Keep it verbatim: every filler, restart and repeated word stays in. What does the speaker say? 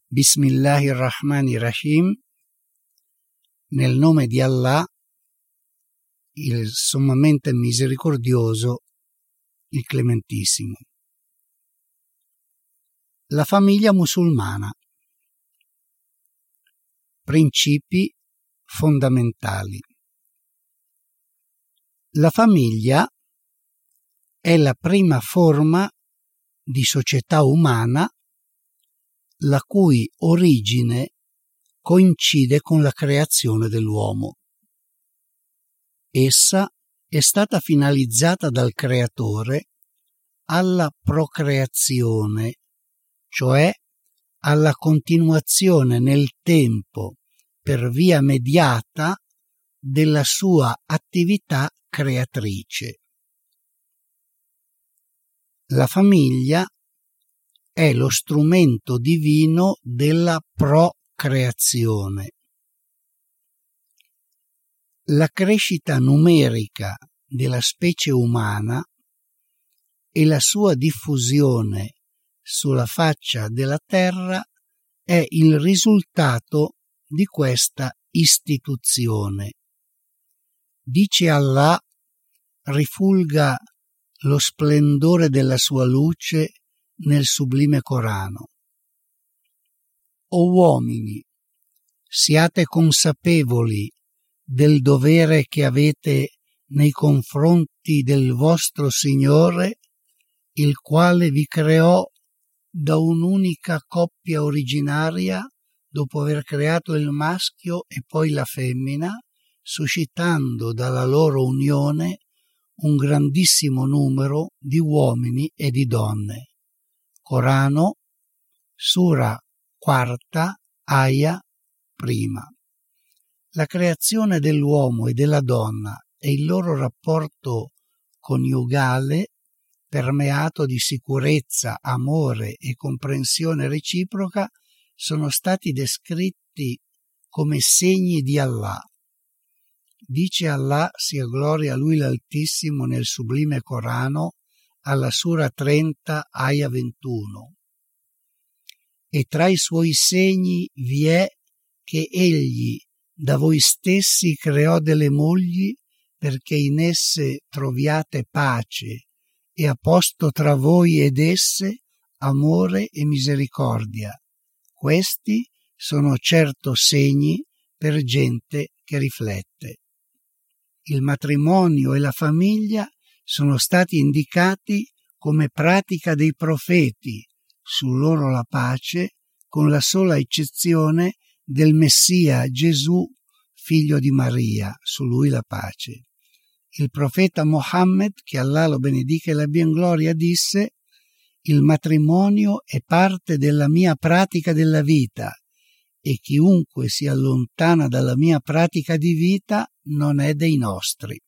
Bismillahirrahmanirrahim, nel nome di Allah, il sommamente misericordioso, il clementissimo. La famiglia musulmana. Principi fondamentali. La famiglia è la prima forma di società umana la cui origine coincide con la creazione dell'uomo. Essa è stata finalizzata dal Creatore alla procreazione, cioè alla continuazione nel tempo per via mediata della sua attività creatrice. La famiglia è lo strumento divino della procreazione. La crescita numerica della specie umana e la sua diffusione sulla faccia della terra è il risultato di questa istituzione. Dice Allah: rifulga lo splendore della sua luce nel sublime Corano. O uomini, siate consapevoli del dovere che avete nei confronti del vostro Signore, il quale vi creò da un'unica coppia originaria dopo aver creato il maschio e poi la femmina, suscitando dalla loro unione un grandissimo numero di uomini e di donne. Corano, Sura quarta, Aya prima. La creazione dell'uomo e della donna e il loro rapporto coniugale, permeato di sicurezza, amore e comprensione reciproca, sono stati descritti come segni di Allah. Dice Allah, sia gloria a Lui l'Altissimo, nel sublime Corano, alla Sura trenta, Aya ventuno. E tra i suoi segni vi è che Egli da voi stessi creò delle mogli perché in esse troviate pace e ha posto tra voi ed esse amore e misericordia. Questi sono certo segni per gente che riflette. Il matrimonio e la famiglia sono stati indicati come pratica dei profeti, su loro la pace, con la sola eccezione del Messia Gesù, figlio di Maria, su lui la pace. Il profeta Mohammed, che Allah lo benedica e l'abbia in gloria, disse: il matrimonio è parte della mia pratica della vita e chiunque si allontana dalla mia pratica di vita non è dei nostri.